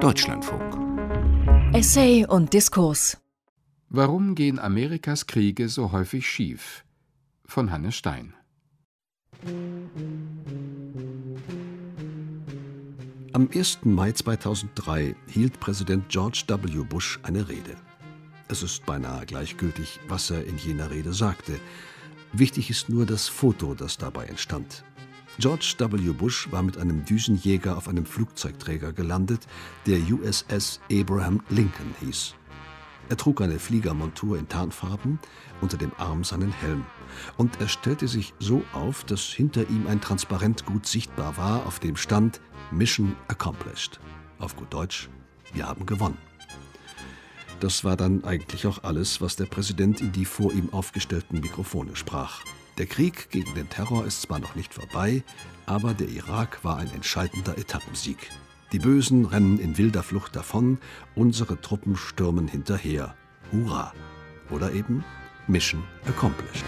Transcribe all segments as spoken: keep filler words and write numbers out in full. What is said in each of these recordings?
Deutschlandfunk. Essay und Diskurs. Warum gehen Amerikas Kriege so häufig schief? Von Hannes Stein. Am ersten Mai zweitausenddrei hielt Präsident George W. Bush eine Rede. Es ist beinahe gleichgültig, was er in jener Rede sagte. Wichtig ist nur das Foto, das dabei entstand. George W. Bush war mit einem Düsenjäger auf einem Flugzeugträger gelandet, der U S S Abraham Lincoln hieß. Er trug eine Fliegermontur in Tarnfarben, unter dem Arm seinen Helm. Und er stellte sich so auf, dass hinter ihm ein Transparent gut sichtbar war, auf dem stand Mission Accomplished. Auf gut Deutsch, wir haben gewonnen. Das war dann eigentlich auch alles, was der Präsident in die vor ihm aufgestellten Mikrofone sprach. Der Krieg gegen den Terror ist zwar noch nicht vorbei, aber der Irak war ein entscheidender Etappensieg. Die Bösen rennen in wilder Flucht davon, unsere Truppen stürmen hinterher. Hurra! Oder eben Mission Accomplished.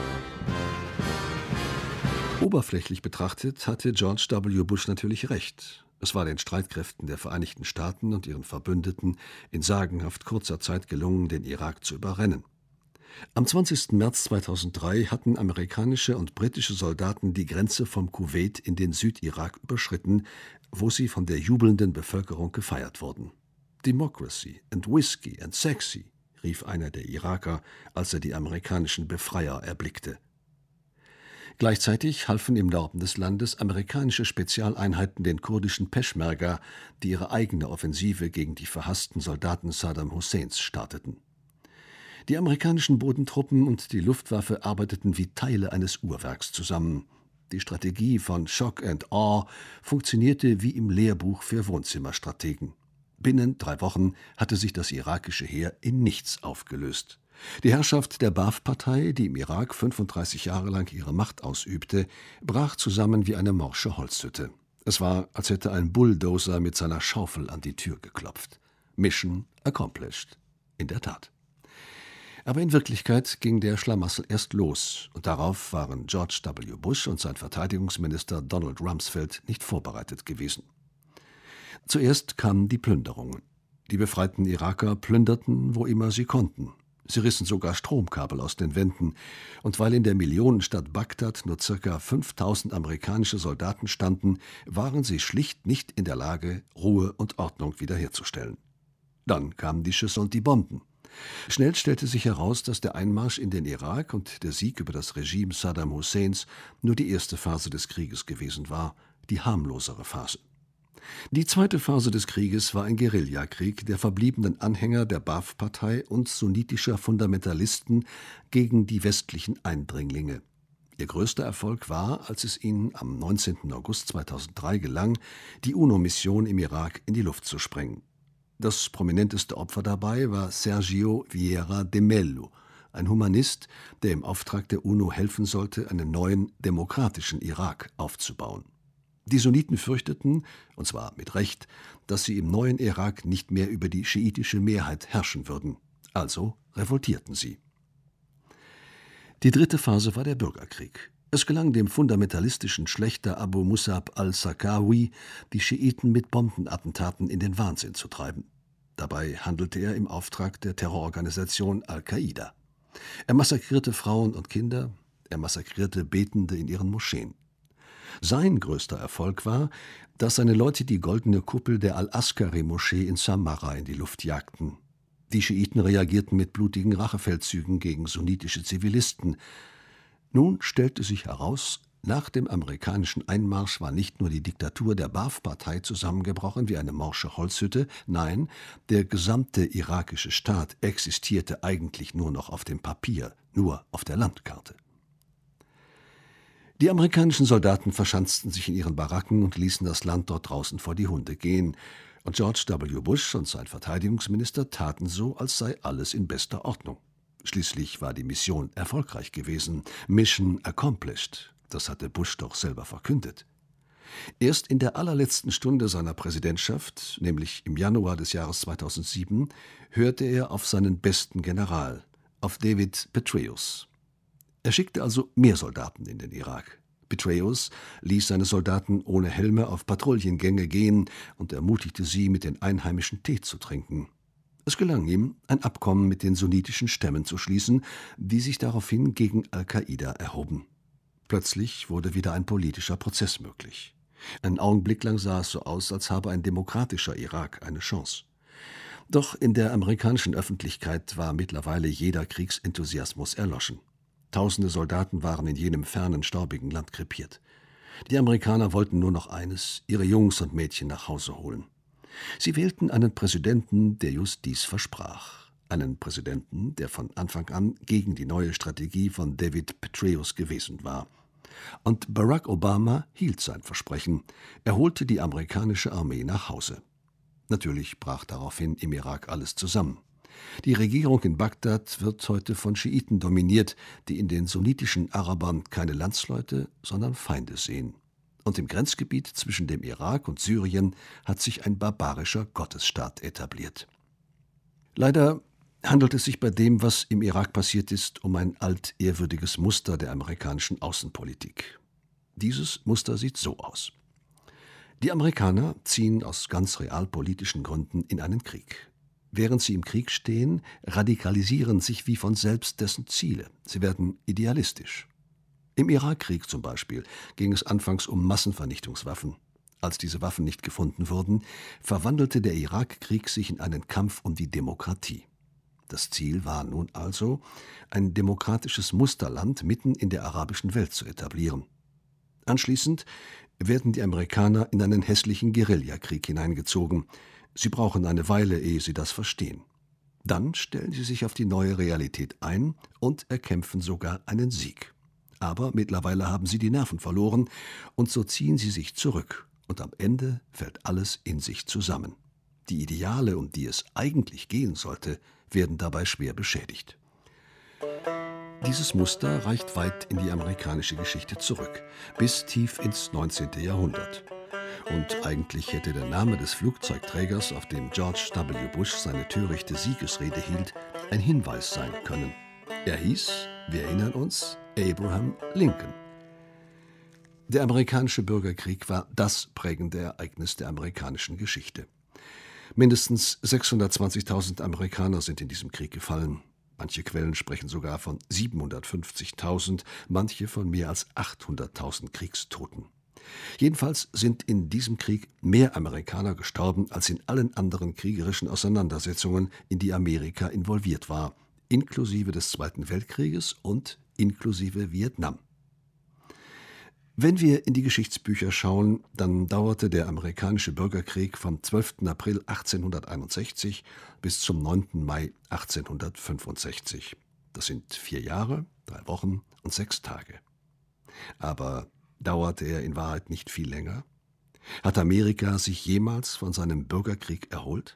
Oberflächlich betrachtet hatte George W. Bush natürlich recht. Es war den Streitkräften der Vereinigten Staaten und ihren Verbündeten in sagenhaft kurzer Zeit gelungen, den Irak zu überrennen. Am zwanzigsten März zweitausenddrei hatten amerikanische und britische Soldaten die Grenze vom Kuwait in den Südirak überschritten, wo sie von der jubelnden Bevölkerung gefeiert wurden. Democracy and Whiskey and Sexy, rief einer der Iraker, als er die amerikanischen Befreier erblickte. Gleichzeitig halfen im Norden des Landes amerikanische Spezialeinheiten den kurdischen Peschmerga, die ihre eigene Offensive gegen die verhassten Soldaten Saddam Husseins starteten. Die amerikanischen Bodentruppen und die Luftwaffe arbeiteten wie Teile eines Uhrwerks zusammen. Die Strategie von Shock and Awe funktionierte wie im Lehrbuch für Wohnzimmerstrategen. Binnen drei Wochen hatte sich das irakische Heer in nichts aufgelöst. Die Herrschaft der Ba'ath-Partei, die im Irak fünfunddreißig Jahre lang ihre Macht ausübte, brach zusammen wie eine morsche Holzhütte. Es war, als hätte ein Bulldozer mit seiner Schaufel an die Tür geklopft. Mission accomplished. In der Tat. Aber in Wirklichkeit ging der Schlamassel erst los, und darauf waren George W. Bush und sein Verteidigungsminister Donald Rumsfeld nicht vorbereitet gewesen. Zuerst kamen die Plünderungen. Die befreiten Iraker plünderten, wo immer sie konnten. Sie rissen sogar Stromkabel aus den Wänden, und weil in der Millionenstadt Bagdad nur ca. fünftausend amerikanische Soldaten standen, waren sie schlicht nicht in der Lage, Ruhe und Ordnung wiederherzustellen. Dann kamen die Schüsse und die Bomben. Schnell stellte sich heraus, dass der Einmarsch in den Irak und der Sieg über das Regime Saddam Husseins nur die erste Phase des Krieges gewesen war, die harmlosere Phase. Die zweite Phase des Krieges war ein Guerillakrieg der verbliebenen Anhänger der Ba'ath-Partei und sunnitischer Fundamentalisten gegen die westlichen Eindringlinge. Ihr größter Erfolg war, als es ihnen am neunzehnten August zweitausenddrei gelang, die UNO-Mission im Irak in die Luft zu sprengen. Das prominenteste Opfer dabei war Sergio Vieira de Mello, ein Humanist, der im Auftrag der UNO helfen sollte, einen neuen, demokratischen Irak aufzubauen. Die Sunniten fürchteten, und zwar mit Recht, dass sie im neuen Irak nicht mehr über die schiitische Mehrheit herrschen würden. Also revoltierten sie. Die dritte Phase war der Bürgerkrieg. Es gelang dem fundamentalistischen Schlächter Abu Musab al-Zarqawi, die Schiiten mit Bombenattentaten in den Wahnsinn zu treiben. Dabei handelte er im Auftrag der Terrororganisation Al-Qaida. Er massakrierte Frauen und Kinder, er massakrierte Betende in ihren Moscheen. Sein größter Erfolg war, dass seine Leute die goldene Kuppel der Al-Askari-Moschee in Samarra in die Luft jagten. Die Schiiten reagierten mit blutigen Rachefeldzügen gegen sunnitische Zivilisten. Nun stellte sich heraus, nach dem amerikanischen Einmarsch war nicht nur die Diktatur der Ba'ath-Partei zusammengebrochen wie eine morsche Holzhütte, nein, der gesamte irakische Staat existierte eigentlich nur noch auf dem Papier, nur auf der Landkarte. Die amerikanischen Soldaten verschanzten sich in ihren Baracken und ließen das Land dort draußen vor die Hunde gehen. Und George W. Bush und sein Verteidigungsminister taten so, als sei alles in bester Ordnung. Schließlich war die Mission erfolgreich gewesen. Mission accomplished. Das hatte Bush doch selber verkündet. Erst in der allerletzten Stunde seiner Präsidentschaft, nämlich im Januar des Jahres zweitausendsieben, hörte er auf seinen besten General, auf David Petraeus. Er schickte also mehr Soldaten in den Irak. Petraeus ließ seine Soldaten ohne Helme auf Patrouillengänge gehen und ermutigte sie, mit den Einheimischen Tee zu trinken. Es gelang ihm, ein Abkommen mit den sunnitischen Stämmen zu schließen, die sich daraufhin gegen Al-Qaida erhoben. Plötzlich wurde wieder ein politischer Prozess möglich. Einen Augenblick lang sah es so aus, als habe ein demokratischer Irak eine Chance. Doch in der amerikanischen Öffentlichkeit war mittlerweile jeder Kriegsenthusiasmus erloschen. Tausende Soldaten waren in jenem fernen, staubigen Land krepiert. Die Amerikaner wollten nur noch eines: ihre Jungs und Mädchen nach Hause holen. Sie wählten einen Präsidenten, der just dies versprach. Einen Präsidenten, der von Anfang an gegen die neue Strategie von David Petraeus gewesen war. Und Barack Obama hielt sein Versprechen. Er holte die amerikanische Armee nach Hause. Natürlich brach daraufhin im Irak alles zusammen. Die Regierung in Bagdad wird heute von Schiiten dominiert, die in den sunnitischen Arabern keine Landsleute, sondern Feinde sehen. Und im Grenzgebiet zwischen dem Irak und Syrien hat sich ein barbarischer Gottesstaat etabliert. Leider handelt es sich bei dem, was im Irak passiert ist, um ein altehrwürdiges Muster der amerikanischen Außenpolitik. Dieses Muster sieht so aus: Die Amerikaner ziehen aus ganz realpolitischen Gründen in einen Krieg. Während sie im Krieg stehen, radikalisieren sich wie von selbst dessen Ziele. Sie werden idealistisch. Im Irakkrieg zum Beispiel ging es anfangs um Massenvernichtungswaffen. Als diese Waffen nicht gefunden wurden, verwandelte der Irakkrieg sich in einen Kampf um die Demokratie. Das Ziel war nun also, ein demokratisches Musterland mitten in der arabischen Welt zu etablieren. Anschließend werden die Amerikaner in einen hässlichen Guerillakrieg hineingezogen. Sie brauchen eine Weile, ehe sie das verstehen. Dann stellen sie sich auf die neue Realität ein und erkämpfen sogar einen Sieg. Aber mittlerweile haben sie die Nerven verloren und so ziehen sie sich zurück. Und am Ende fällt alles in sich zusammen. Die Ideale, um die es eigentlich gehen sollte, werden dabei schwer beschädigt. Dieses Muster reicht weit in die amerikanische Geschichte zurück, bis tief ins neunzehnte Jahrhundert. Und eigentlich hätte der Name des Flugzeugträgers, auf dem George W. Bush seine törichte Siegesrede hielt, ein Hinweis sein können. Er hieß, wir erinnern uns, Abraham Lincoln. Der amerikanische Bürgerkrieg war das prägende Ereignis der amerikanischen Geschichte. Mindestens sechshundertzwanzigtausend Amerikaner sind in diesem Krieg gefallen. Manche Quellen sprechen sogar von siebenhundertfünfzigtausend, manche von mehr als achthunderttausend Kriegstoten. Jedenfalls sind in diesem Krieg mehr Amerikaner gestorben als in allen anderen kriegerischen Auseinandersetzungen, in die Amerika involviert war, inklusive des Zweiten Weltkrieges und inklusive Vietnam. Wenn wir in die Geschichtsbücher schauen, dann dauerte der amerikanische Bürgerkrieg vom zwölften April achtzehnhunderteinundsechzig bis zum neunten Mai achtzehnhundertfünfundsechzig. Das sind vier Jahre, drei Wochen und sechs Tage. Aber dauerte er in Wahrheit nicht viel länger? Hat Amerika sich jemals von seinem Bürgerkrieg erholt?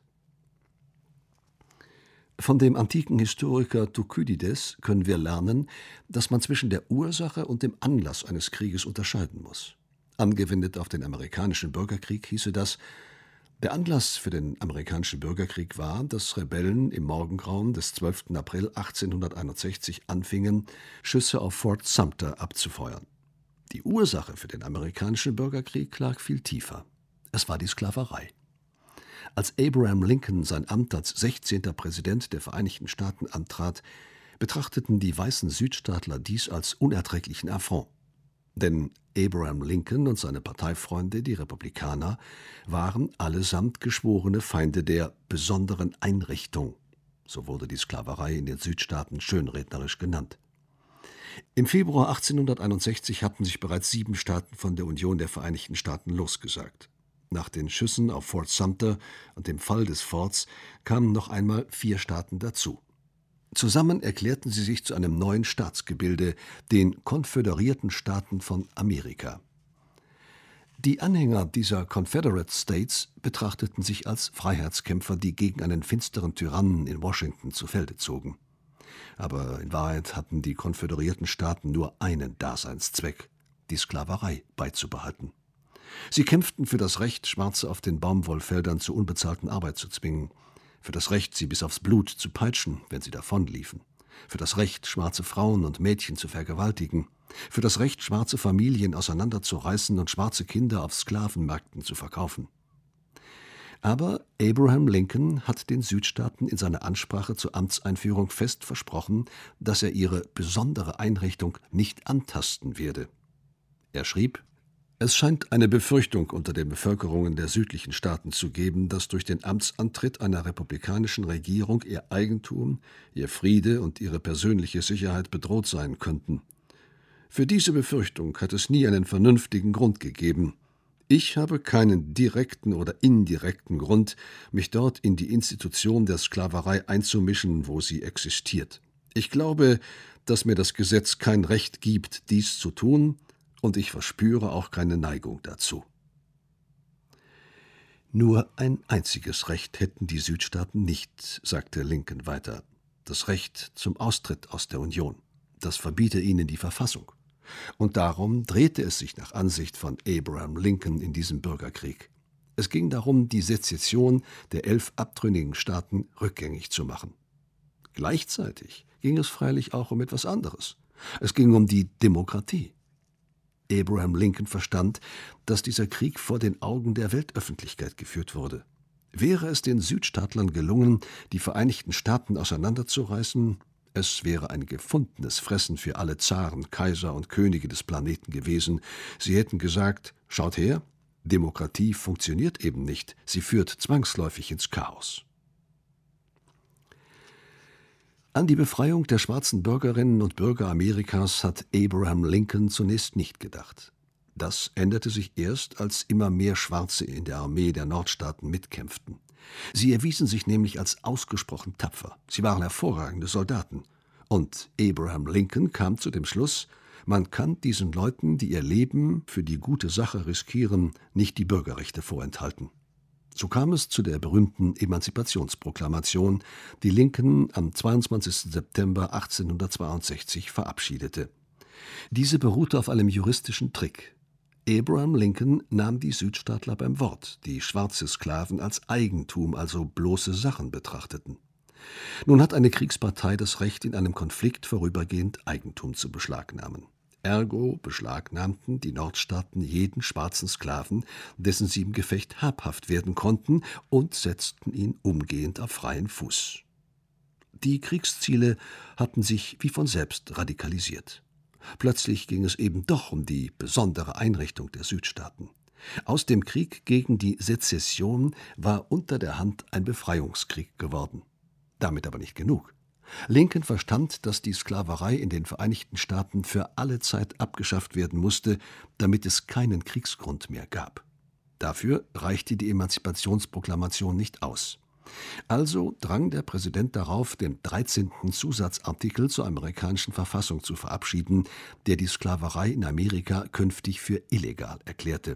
Von dem antiken Historiker Thukydides können wir lernen, dass man zwischen der Ursache und dem Anlass eines Krieges unterscheiden muss. Angewendet auf den amerikanischen Bürgerkrieg hieße das: Der Anlass für den amerikanischen Bürgerkrieg war, dass Rebellen im Morgengrauen des zwölften April achtzehnhunderteinundsechzig anfingen, Schüsse auf Fort Sumter abzufeuern. Die Ursache für den amerikanischen Bürgerkrieg lag viel tiefer. Es war die Sklaverei. Als Abraham Lincoln sein Amt als sechzehnter Präsident der Vereinigten Staaten antrat, betrachteten die weißen Südstaatler dies als unerträglichen Affront. Denn Abraham Lincoln und seine Parteifreunde, die Republikaner, waren allesamt geschworene Feinde der besonderen Einrichtung. So wurde die Sklaverei in den Südstaaten schönrednerisch genannt. Im Februar achtzehnhunderteinundsechzig hatten sich bereits sieben Staaten von der Union der Vereinigten Staaten losgesagt. Nach den Schüssen auf Fort Sumter und dem Fall des Forts kamen noch einmal vier Staaten dazu. Zusammen erklärten sie sich zu einem neuen Staatsgebilde, den Konföderierten Staaten von Amerika. Die Anhänger dieser Confederate States betrachteten sich als Freiheitskämpfer, die gegen einen finsteren Tyrannen in Washington zu Felde zogen. Aber in Wahrheit hatten die konföderierten Staaten nur einen Daseinszweck: die Sklaverei beizubehalten. Sie kämpften für das Recht, Schwarze auf den Baumwollfeldern zur unbezahlten Arbeit zu zwingen, für das Recht, sie bis aufs Blut zu peitschen, wenn sie davonliefen, für das Recht, schwarze Frauen und Mädchen zu vergewaltigen, für das Recht, schwarze Familien auseinanderzureißen und schwarze Kinder auf Sklavenmärkten zu verkaufen. Aber Abraham Lincoln hat den Südstaaten in seiner Ansprache zur Amtseinführung fest versprochen, dass er ihre besondere Einrichtung nicht antasten werde. Er schrieb: Es scheint eine Befürchtung unter den Bevölkerungen der südlichen Staaten zu geben, dass durch den Amtsantritt einer republikanischen Regierung ihr Eigentum, ihr Friede und ihre persönliche Sicherheit bedroht sein könnten. Für diese Befürchtung hat es nie einen vernünftigen Grund gegeben. Ich habe keinen direkten oder indirekten Grund, mich dort in die Institution der Sklaverei einzumischen, wo sie existiert. Ich glaube, dass mir das Gesetz kein Recht gibt, dies zu tun, und ich verspüre auch keine Neigung dazu. Nur ein einziges Recht hätten die Südstaaten nicht, sagte Lincoln weiter: das Recht zum Austritt aus der Union. Das verbiete ihnen die Verfassung. Und darum drehte es sich nach Ansicht von Abraham Lincoln in diesem Bürgerkrieg. Es ging darum, die Sezession der elf abtrünnigen Staaten rückgängig zu machen. Gleichzeitig ging es freilich auch um etwas anderes. Es ging um die Demokratie. Abraham Lincoln verstand, dass dieser Krieg vor den Augen der Weltöffentlichkeit geführt wurde. Wäre es den Südstaatlern gelungen, die Vereinigten Staaten auseinanderzureißen, es wäre ein gefundenes Fressen für alle Zaren, Kaiser und Könige des Planeten gewesen. Sie hätten gesagt: Schaut her, Demokratie funktioniert eben nicht, sie führt zwangsläufig ins Chaos. An die Befreiung der schwarzen Bürgerinnen und Bürger Amerikas hat Abraham Lincoln zunächst nicht gedacht. Das änderte sich erst, als immer mehr Schwarze in der Armee der Nordstaaten mitkämpften. Sie erwiesen sich nämlich als ausgesprochen tapfer. Sie waren hervorragende Soldaten. Und Abraham Lincoln kam zu dem Schluss, man kann diesen Leuten, die ihr Leben für die gute Sache riskieren, nicht die Bürgerrechte vorenthalten. So kam es zu der berühmten Emanzipationsproklamation, die Lincoln am zweiundzwanzigsten September achtzehnhundertzweiundsechzig verabschiedete. Diese beruhte auf einem juristischen Trick. Abraham Lincoln nahm die Südstaatler beim Wort, die schwarze Sklaven als Eigentum, also bloße Sachen betrachteten. Nun hat eine Kriegspartei das Recht, in einem Konflikt vorübergehend Eigentum zu beschlagnahmen. Ergo beschlagnahmten die Nordstaaten jeden schwarzen Sklaven, dessen sie im Gefecht habhaft werden konnten, und setzten ihn umgehend auf freien Fuß. Die Kriegsziele hatten sich wie von selbst radikalisiert. Plötzlich ging es eben doch um die besondere Einrichtung der Südstaaten. Aus dem Krieg gegen die Sezession war unter der Hand ein Befreiungskrieg geworden. Damit aber nicht genug. Lincoln verstand, dass die Sklaverei in den Vereinigten Staaten für alle Zeit abgeschafft werden musste, damit es keinen Kriegsgrund mehr gab. Dafür reichte die Emanzipationsproklamation nicht aus. Also drang der Präsident darauf, den dreizehnten Zusatzartikel zur amerikanischen Verfassung zu verabschieden, der die Sklaverei in Amerika künftig für illegal erklärte.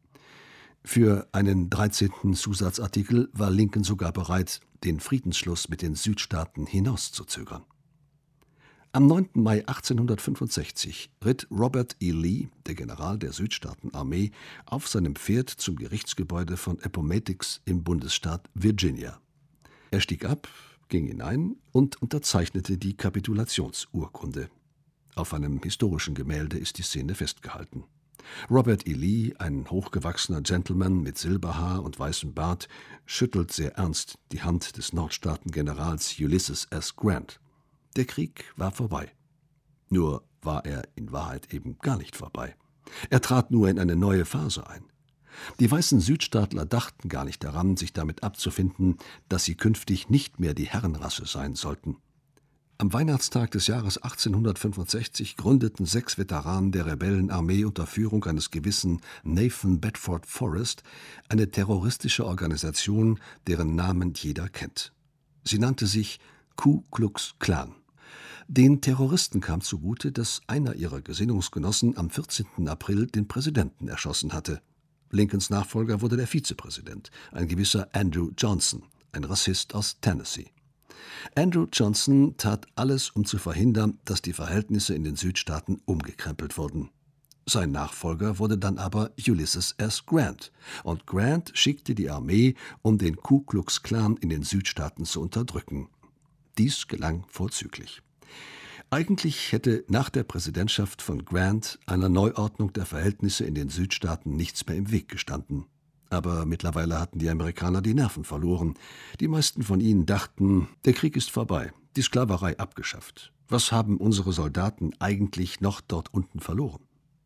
Für einen dreizehnten Zusatzartikel war Lincoln sogar bereit, den Friedensschluss mit den Südstaaten hinauszuzögern. Am neunten Mai achtzehnhundertfünfundsechzig ritt Robert E. Lee, der General der Südstaatenarmee, auf seinem Pferd zum Gerichtsgebäude von Appomattox im Bundesstaat Virginia. Er stieg ab, ging hinein und unterzeichnete die Kapitulationsurkunde. Auf einem historischen Gemälde ist die Szene festgehalten. Robert E. Lee, ein hochgewachsener Gentleman mit Silberhaar und weißem Bart, schüttelt sehr ernst die Hand des Nordstaatengenerals Ulysses S. Grant. Der Krieg war vorbei. Nur war er in Wahrheit eben gar nicht vorbei. Er trat nur in eine neue Phase ein. Die weißen Südstaatler dachten gar nicht daran, sich damit abzufinden, dass sie künftig nicht mehr die Herrenrasse sein sollten. Am Weihnachtstag des Jahres achtzehnhundertfünfundsechzig gründeten sechs Veteranen der Rebellenarmee unter Führung eines gewissen Nathan Bedford Forrest eine terroristische Organisation, deren Namen jeder kennt. Sie nannte sich Ku Klux Klan. Den Terroristen kam zugute, dass einer ihrer Gesinnungsgenossen am vierzehnten April den Präsidenten erschossen hatte. Lincolns Nachfolger wurde der Vizepräsident, ein gewisser Andrew Johnson, ein Rassist aus Tennessee. Andrew Johnson tat alles, um zu verhindern, dass die Verhältnisse in den Südstaaten umgekrempelt wurden. Sein Nachfolger wurde dann aber Ulysses S. Grant, und Grant schickte die Armee, um den Ku Klux Klan in den Südstaaten zu unterdrücken. Dies gelang vorzüglich. Eigentlich hätte nach der Präsidentschaft von Grant einer Neuordnung der Verhältnisse in den Südstaaten nichts mehr im Weg gestanden. Aber mittlerweile hatten die Amerikaner die Nerven verloren. Die meisten von ihnen dachten, der Krieg ist vorbei, die Sklaverei abgeschafft. Was haben unsere Soldaten eigentlich noch dort unten verloren?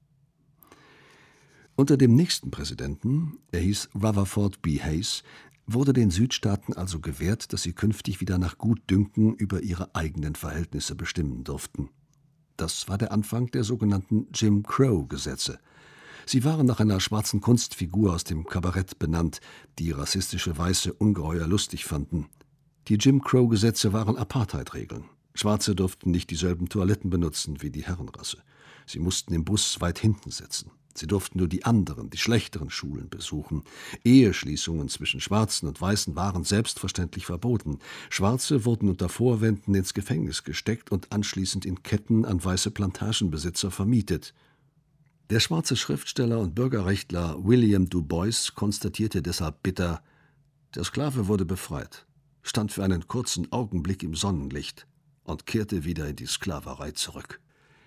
Unter dem nächsten Präsidenten, er hieß Rutherford B. Hayes, wurde den Südstaaten also gewährt, dass sie künftig wieder nach Gutdünken über ihre eigenen Verhältnisse bestimmen durften. Das war der Anfang der sogenannten Jim Crow-Gesetze. Sie waren nach einer schwarzen Kunstfigur aus dem Kabarett benannt, die rassistische Weiße ungeheuer lustig fanden. Die Jim Crow-Gesetze waren Apartheid-Regeln. Schwarze durften nicht dieselben Toiletten benutzen wie die Herrenrasse. Sie mussten im Bus weit hinten sitzen. Sie durften nur die anderen, die schlechteren Schulen besuchen. Eheschließungen zwischen Schwarzen und Weißen waren selbstverständlich verboten. Schwarze wurden unter Vorwänden ins Gefängnis gesteckt und anschließend in Ketten an weiße Plantagenbesitzer vermietet. Der schwarze Schriftsteller und Bürgerrechtler William Du Bois konstatierte deshalb bitter: Der Sklave wurde befreit, stand für einen kurzen Augenblick im Sonnenlicht und kehrte wieder in die Sklaverei zurück.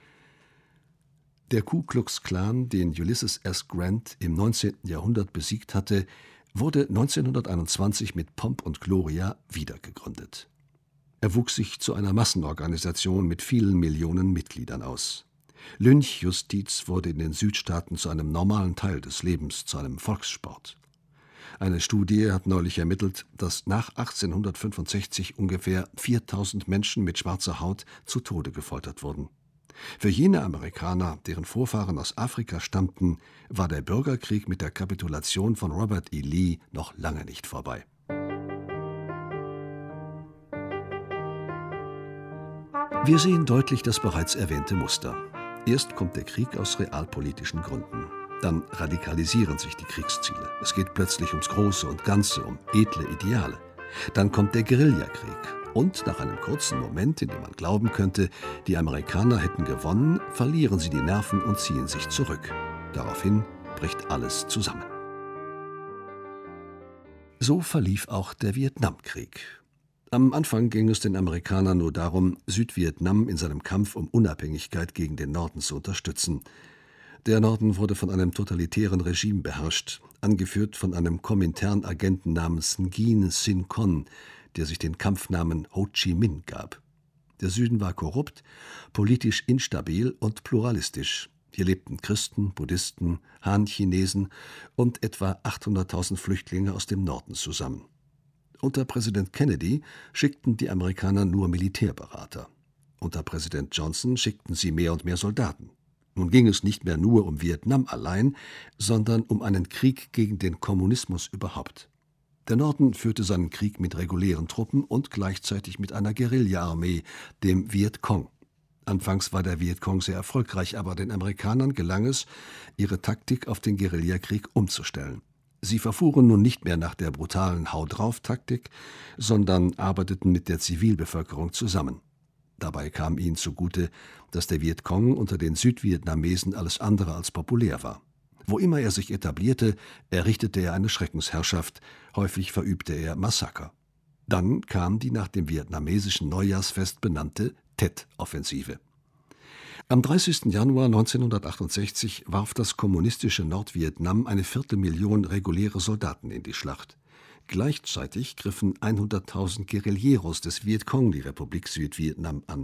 Der Ku Klux Klan, den Ulysses S. Grant im neunzehnten Jahrhundert besiegt hatte, wurde neunzehnhunderteinundzwanzig mit Pomp und Gloria wiedergegründet. Er wuchs sich zu einer Massenorganisation mit vielen Millionen Mitgliedern aus. Lynchjustiz wurde in den Südstaaten zu einem normalen Teil des Lebens, zu einem Volkssport. Eine Studie hat neulich ermittelt, dass nach achtzehnhundertfünfundsechzig ungefähr viertausend Menschen mit schwarzer Haut zu Tode gefoltert wurden. Für jene Amerikaner, deren Vorfahren aus Afrika stammten, war der Bürgerkrieg mit der Kapitulation von Robert E. Lee noch lange nicht vorbei. Wir sehen deutlich das bereits erwähnte Muster. Erst kommt der Krieg aus realpolitischen Gründen. Dann radikalisieren sich die Kriegsziele. Es geht plötzlich ums Große und Ganze, um edle Ideale. Dann kommt der Guerillakrieg. Und nach einem kurzen Moment, in dem man glauben könnte, die Amerikaner hätten gewonnen, verlieren sie die Nerven und ziehen sich zurück. Daraufhin bricht alles zusammen. So verlief auch der Vietnamkrieg. Am Anfang ging es den Amerikanern nur darum, Südvietnam in seinem Kampf um Unabhängigkeit gegen den Norden zu unterstützen. Der Norden wurde von einem totalitären Regime beherrscht, angeführt von einem Komintern-Agenten namens Nguyen Sinh Con, der sich den Kampfnamen Ho Chi Minh gab. Der Süden war korrupt, politisch instabil und pluralistisch. Hier lebten Christen, Buddhisten, Han-Chinesen und etwa achthunderttausend Flüchtlinge aus dem Norden zusammen. Unter Präsident Kennedy schickten die Amerikaner nur Militärberater. Unter Präsident Johnson schickten sie mehr und mehr Soldaten. Nun ging es nicht mehr nur um Vietnam allein, sondern um einen Krieg gegen den Kommunismus überhaupt. Der Norden führte seinen Krieg mit regulären Truppen und gleichzeitig mit einer Guerilla-Armee, dem Vietcong. Anfangs war der Vietcong sehr erfolgreich, aber den Amerikanern gelang es, ihre Taktik auf den Guerillakrieg umzustellen. Sie verfuhren nun nicht mehr nach der brutalen Hau-drauf-Taktik, sondern arbeiteten mit der Zivilbevölkerung zusammen. Dabei kam ihnen zugute, dass der Vietcong unter den Südvietnamesen alles andere als populär war. Wo immer er sich etablierte, errichtete er eine Schreckensherrschaft, häufig verübte er Massaker. Dann kam die nach dem vietnamesischen Neujahrsfest benannte Tet-Offensive. Am dreißigsten Januar neunzehnhundertachtundsechzig warf das kommunistische Nordvietnam eine Viertelmillion reguläre Soldaten in die Schlacht. Gleichzeitig griffen hunderttausend Guerilleros des Vietcong die Republik Südvietnam an.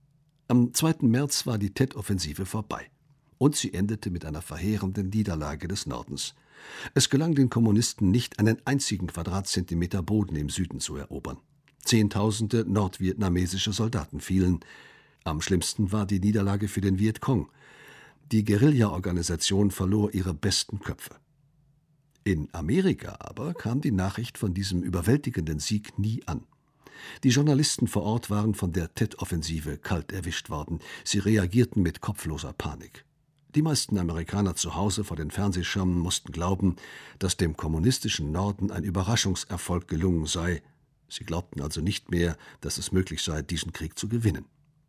Am zweiten März war die Tet-Offensive vorbei. Und sie endete mit einer verheerenden Niederlage des Nordens. Es gelang den Kommunisten nicht, einen einzigen Quadratzentimeter Boden im Süden zu erobern. Zehntausende nordvietnamesische Soldaten fielen. Am schlimmsten war die Niederlage für den Vietcong. Die Guerilla-Organisation verlor ihre besten Köpfe. In Amerika aber kam die Nachricht von diesem überwältigenden Sieg nie an. Die Journalisten vor Ort waren von der Tet-Offensive kalt erwischt worden. Sie reagierten mit kopfloser Panik. Die meisten Amerikaner zu Hause vor den Fernsehschirmen mussten glauben, dass dem kommunistischen Norden ein Überraschungserfolg gelungen sei. Sie glaubten also nicht mehr, dass es möglich sei, diesen Krieg zu gewinnen.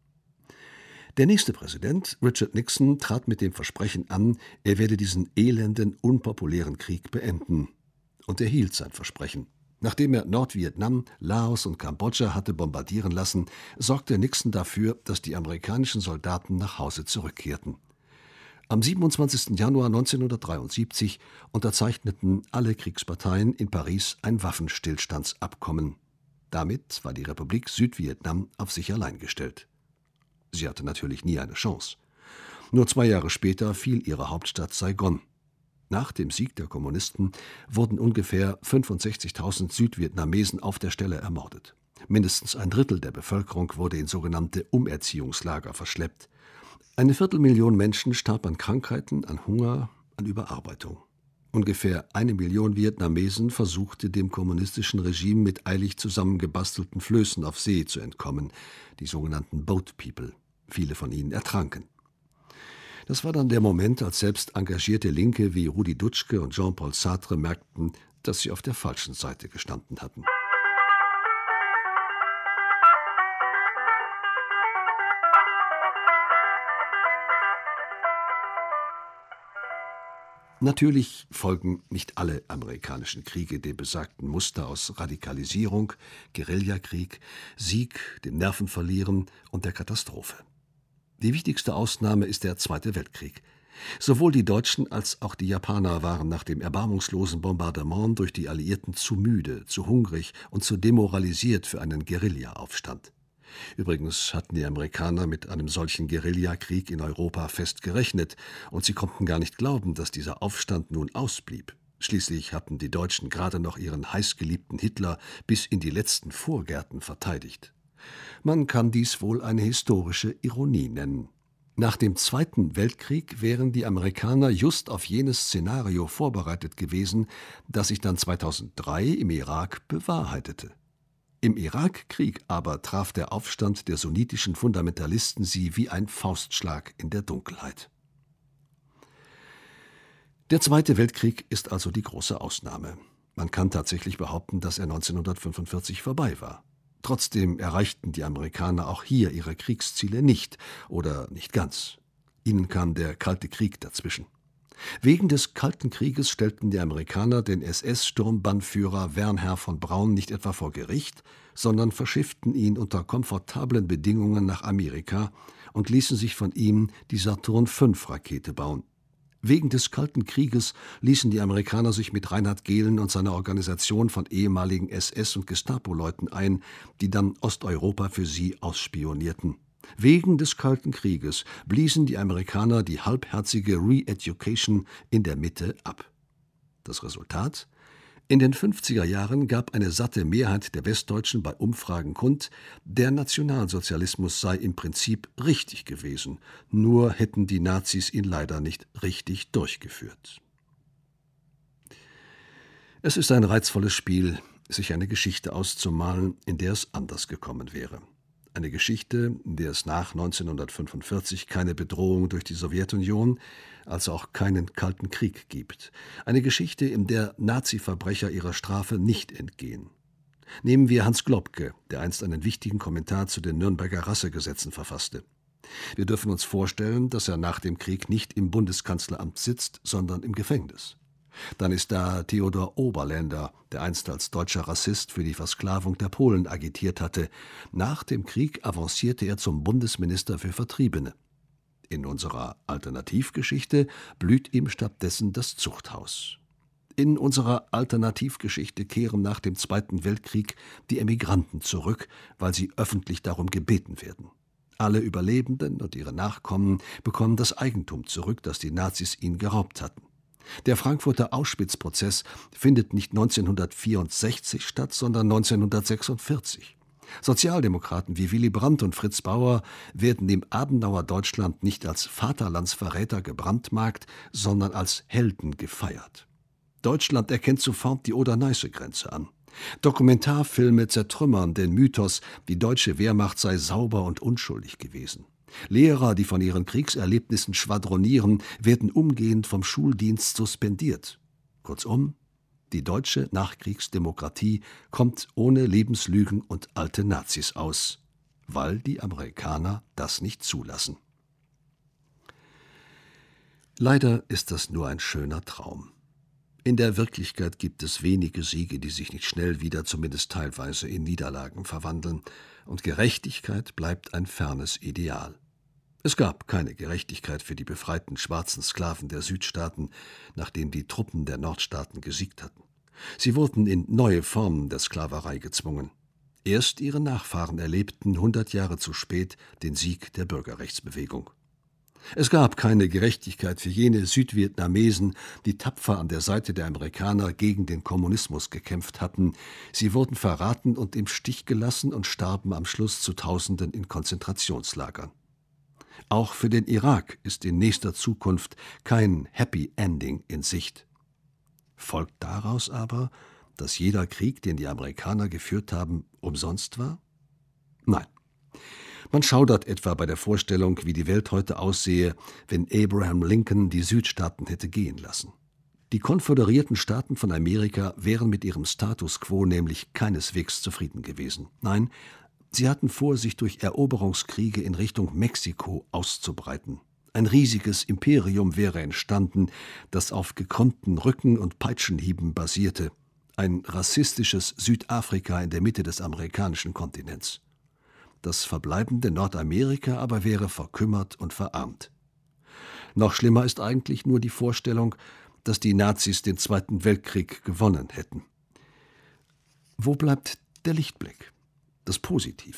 Der nächste Präsident, Richard Nixon, trat mit dem Versprechen an, er werde diesen elenden, unpopulären Krieg beenden. Und er hielt sein Versprechen. Nachdem er Nordvietnam, Laos und Kambodscha hatte bombardieren lassen, sorgte Nixon dafür, dass die amerikanischen Soldaten nach Hause zurückkehrten. Am siebenundzwanzigsten Januar neunzehnhundertdreiundsiebzig unterzeichneten alle Kriegsparteien in Paris ein Waffenstillstandsabkommen. Damit war die Republik Südvietnam auf sich allein gestellt. Sie hatte natürlich nie eine Chance. Nur zwei Jahre später fiel ihre Hauptstadt Saigon. Nach dem Sieg der Kommunisten wurden ungefähr fünfundsechzigtausend Südvietnamesen auf der Stelle ermordet. Mindestens ein Drittel der Bevölkerung wurde in sogenannte Umerziehungslager verschleppt. Eine Viertelmillion Menschen starb an Krankheiten, an Hunger, an Überarbeitung. Ungefähr eine Million Vietnamesen versuchte dem kommunistischen Regime mit eilig zusammengebastelten Flößen auf See zu entkommen, die sogenannten Boat People. Viele von ihnen ertranken. Das war dann der Moment, als selbst engagierte Linke wie Rudi Dutschke und Jean-Paul Sartre merkten, dass sie auf der falschen Seite gestanden hatten. Natürlich folgen nicht alle amerikanischen Kriege dem besagten Muster aus Radikalisierung, Guerillakrieg, Sieg, dem Nervenverlieren und der Katastrophe. Die wichtigste Ausnahme ist der Zweite Weltkrieg. Sowohl die Deutschen als auch die Japaner waren nach dem erbarmungslosen Bombardement durch die Alliierten zu müde, zu hungrig und zu demoralisiert für einen Guerillaaufstand. Übrigens hatten die Amerikaner mit einem solchen Guerillakrieg in Europa fest gerechnet, und sie konnten gar nicht glauben, dass dieser Aufstand nun ausblieb. Schließlich hatten die Deutschen gerade noch ihren heißgeliebten Hitler bis in die letzten Vorgärten verteidigt. Man kann dies wohl eine historische Ironie nennen. Nach dem Zweiten Weltkrieg wären die Amerikaner just auf jenes Szenario vorbereitet gewesen, das sich dann zweitausenddrei im Irak bewahrheitete. Im Irakkrieg aber traf der Aufstand der sunnitischen Fundamentalisten sie wie ein Faustschlag in der Dunkelheit. Der Zweite Weltkrieg ist also die große Ausnahme. Man kann tatsächlich behaupten, dass er neunzehnhundertfünfundvierzig vorbei war. Trotzdem erreichten die Amerikaner auch hier ihre Kriegsziele nicht oder nicht ganz. Ihnen kam der Kalte Krieg dazwischen. Wegen des Kalten Krieges stellten die Amerikaner den S S-Sturmbannführer Wernher von Braun nicht etwa vor Gericht, sondern verschifften ihn unter komfortablen Bedingungen nach Amerika und ließen sich von ihm die Saturn fünf Rakete bauen. Wegen des Kalten Krieges ließen die Amerikaner sich mit Reinhard Gehlen und seiner Organisation von ehemaligen S S- und Gestapo-Leuten ein, die dann Osteuropa für sie ausspionierten. Wegen des Kalten Krieges bliesen die Amerikaner die halbherzige Re-Education in der Mitte ab. Das Resultat? In den fünfziger Jahren gab eine satte Mehrheit der Westdeutschen bei Umfragen kund, der Nationalsozialismus sei im Prinzip richtig gewesen, nur hätten die Nazis ihn leider nicht richtig durchgeführt. Es ist ein reizvolles Spiel, sich eine Geschichte auszumalen, in der es anders gekommen wäre. Eine Geschichte, in der es nach neunzehnhundertfünfundvierzig keine Bedrohung durch die Sowjetunion, also auch keinen Kalten Krieg gibt. Eine Geschichte, in der Nazi-Verbrecher ihrer Strafe nicht entgehen. Nehmen wir Hans Globke, der einst einen wichtigen Kommentar zu den Nürnberger Rassegesetzen verfasste. Wir dürfen uns vorstellen, dass er nach dem Krieg nicht im Bundeskanzleramt sitzt, sondern im Gefängnis. Dann ist da Theodor Oberländer, der einst als deutscher Rassist für die Versklavung der Polen agitiert hatte. Nach dem Krieg avancierte er zum Bundesminister für Vertriebene. In unserer Alternativgeschichte blüht ihm stattdessen das Zuchthaus. In unserer Alternativgeschichte kehren nach dem Zweiten Weltkrieg die Emigranten zurück, weil sie öffentlich darum gebeten werden. Alle Überlebenden und ihre Nachkommen bekommen das Eigentum zurück, das die Nazis ihnen geraubt hatten. Der Frankfurter Auschwitz-Prozess findet nicht neunzehnhundertvierundsechzig statt, sondern neunzehnhundertsechsundvierzig. Sozialdemokraten wie Willy Brandt und Fritz Bauer werden im Adenauer Deutschland nicht als Vaterlandsverräter gebrandmarkt, sondern als Helden gefeiert. Deutschland erkennt sofort die Oder-Neiße-Grenze an. Dokumentarfilme zertrümmern den Mythos, die deutsche Wehrmacht sei sauber und unschuldig gewesen. Lehrer, die von ihren Kriegserlebnissen schwadronieren, werden umgehend vom Schuldienst suspendiert. Kurzum, die deutsche Nachkriegsdemokratie kommt ohne Lebenslügen und alte Nazis aus, weil die Amerikaner das nicht zulassen. Leider ist das nur ein schöner Traum. In der Wirklichkeit gibt es wenige Siege, die sich nicht schnell wieder, zumindest teilweise, in Niederlagen verwandeln, und Gerechtigkeit bleibt ein fernes Ideal. Es gab keine Gerechtigkeit für die befreiten schwarzen Sklaven der Südstaaten, nachdem die Truppen der Nordstaaten gesiegt hatten. Sie wurden in neue Formen der Sklaverei gezwungen. Erst ihre Nachfahren erlebten hundert Jahre zu spät den Sieg der Bürgerrechtsbewegung. Es gab keine Gerechtigkeit für jene Südvietnamesen, die tapfer an der Seite der Amerikaner gegen den Kommunismus gekämpft hatten. Sie wurden verraten und im Stich gelassen und starben am Schluss zu Tausenden in Konzentrationslagern. Auch für den Irak ist in nächster Zukunft kein Happy Ending in Sicht. Folgt daraus aber, dass jeder Krieg, den die Amerikaner geführt haben, umsonst war? Nein. Man schaudert etwa bei der Vorstellung, wie die Welt heute aussehe, wenn Abraham Lincoln die Südstaaten hätte gehen lassen. Die konföderierten Staaten von Amerika wären mit ihrem Status quo nämlich keineswegs zufrieden gewesen. Nein, sie hatten vor, sich durch Eroberungskriege in Richtung Mexiko auszubreiten. Ein riesiges Imperium wäre entstanden, das auf gekrümmten Rücken und Peitschenhieben basierte. Ein rassistisches Südafrika in der Mitte des amerikanischen Kontinents. Das verbleibende Nordamerika aber wäre verkümmert und verarmt. Noch schlimmer ist eigentlich nur die Vorstellung, dass die Nazis den Zweiten Weltkrieg gewonnen hätten. Wo bleibt der Lichtblick, das Positive?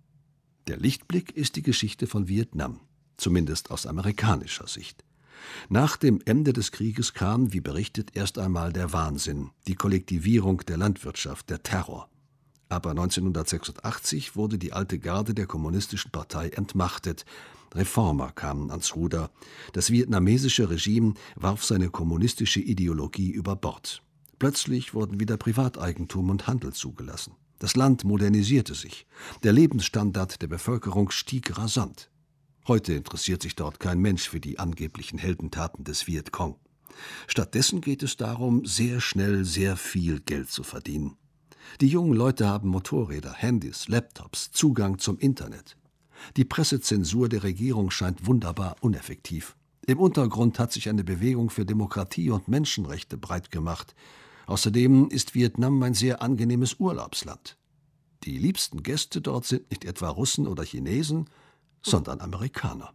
Der Lichtblick ist die Geschichte von Vietnam, zumindest aus amerikanischer Sicht. Nach dem Ende des Krieges kam, wie berichtet, erst einmal der Wahnsinn, die Kollektivierung der Landwirtschaft, der Terror. Aber neunzehnhundertsechsundachtzig wurde die alte Garde der Kommunistischen Partei entmachtet. Reformer kamen ans Ruder. Das vietnamesische Regime warf seine kommunistische Ideologie über Bord. Plötzlich wurden wieder Privateigentum und Handel zugelassen. Das Land modernisierte sich. Der Lebensstandard der Bevölkerung stieg rasant. Heute interessiert sich dort kein Mensch für die angeblichen Heldentaten des Vietcong. Stattdessen geht es darum, sehr schnell sehr viel Geld zu verdienen. Die jungen Leute haben Motorräder, Handys, Laptops, Zugang zum Internet. Die Pressezensur der Regierung scheint wunderbar uneffektiv. Im Untergrund hat sich eine Bewegung für Demokratie und Menschenrechte breit gemacht. Außerdem ist Vietnam ein sehr angenehmes Urlaubsland. Die liebsten Gäste dort sind nicht etwa Russen oder Chinesen, sondern Amerikaner.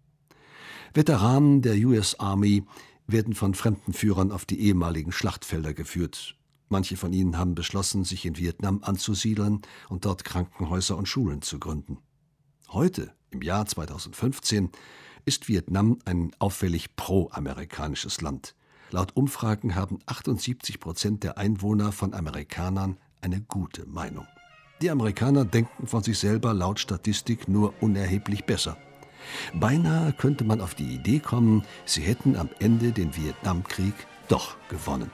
Veteranen der U S Army werden von Fremdenführern auf die ehemaligen Schlachtfelder geführt. Manche von ihnen haben beschlossen, sich in Vietnam anzusiedeln und dort Krankenhäuser und Schulen zu gründen. Heute, im Jahr zweitausendfünfzehn, ist Vietnam ein auffällig pro-amerikanisches Land. Laut Umfragen haben achtundsiebzig Prozent der Einwohner von Amerikanern eine gute Meinung. Die Amerikaner denken von sich selber laut Statistik nur unerheblich besser. Beinahe könnte man auf die Idee kommen, sie hätten am Ende den Vietnamkrieg doch gewonnen.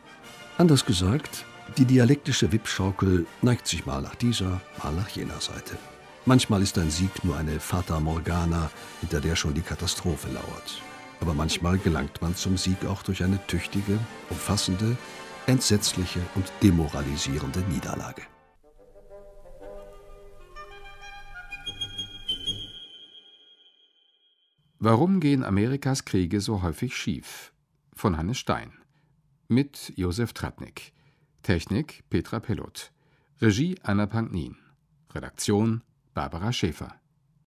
Anders gesagt, die dialektische Wippschaukel neigt sich mal nach dieser, mal nach jener Seite. Manchmal ist ein Sieg nur eine Fata Morgana, hinter der schon die Katastrophe lauert. Aber manchmal gelangt man zum Sieg auch durch eine tüchtige, umfassende, entsetzliche und demoralisierende Niederlage. Warum gehen Amerikas Kriege so häufig schief? Von Hannes Stein. Mit Josef Tratnik. Technik Petra Pellot. Regie Anna Panknin. Redaktion Barbara Schäfer.